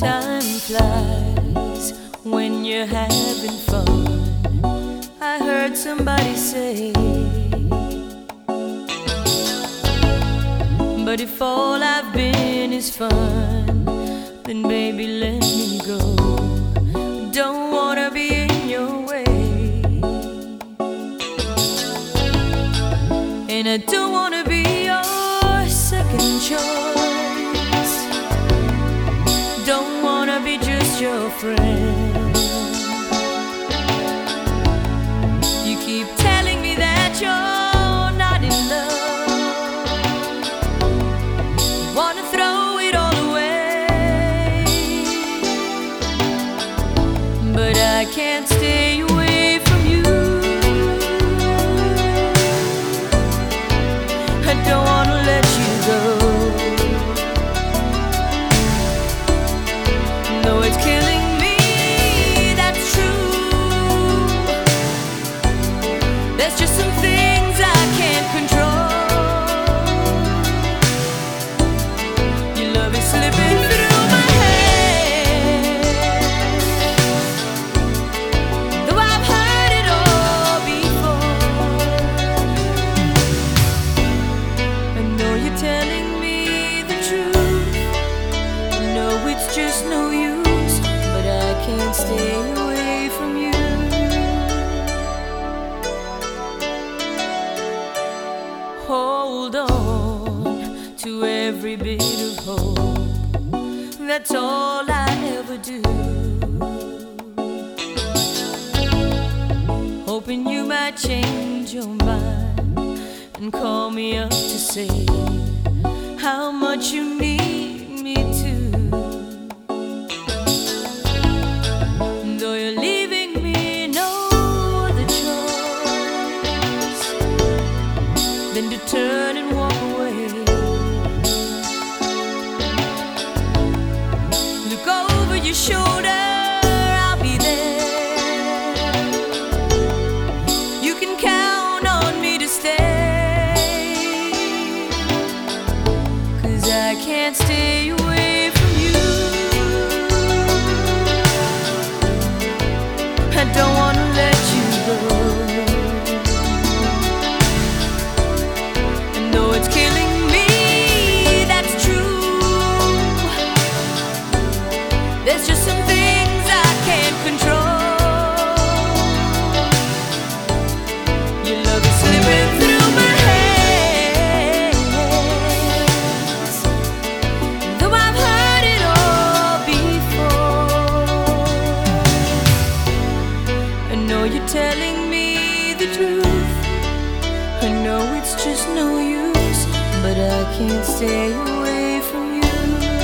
Time flies when you're having fun, I heard somebody say. But if all I've been is fun, then baby let me go. Don't wanna be in your way, and I don't wanna be your second choice. Don't wanna be just your friend. You keep telling me that you're not in love, wanna throw it all away, but I can't stay away from you. I don't wanna let you go. No, it's killing me, that's true. There's just some things I can't control. Your love is slipping through my hands, though I've heard it all before. I know you're telling me the truth. No, it's just no use, but I can't stay away from you. Hold on to every bit of hope, that's all I ever do. Hoping you might change your mind and call me up to say how much you need me to. Though you're leaving me no other choice than to turn and walk away. Look over your shoulder, I'll be there. You can count on me to stay, 'cause I can't stay away from you. I don't wanna let you go. I know it's killing me, that's true. There's just some things I can't control. Your love is slipping through my hands, though I've heard it all before. I know you're telling me the truth. I know it's just no use, but I can't stay away from you.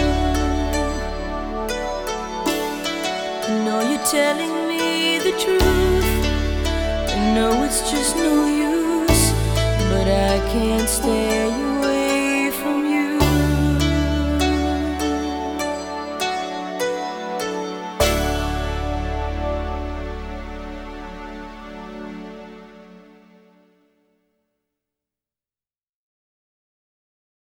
I know you're telling me the truth. I know it's just no use, but I can't stay away.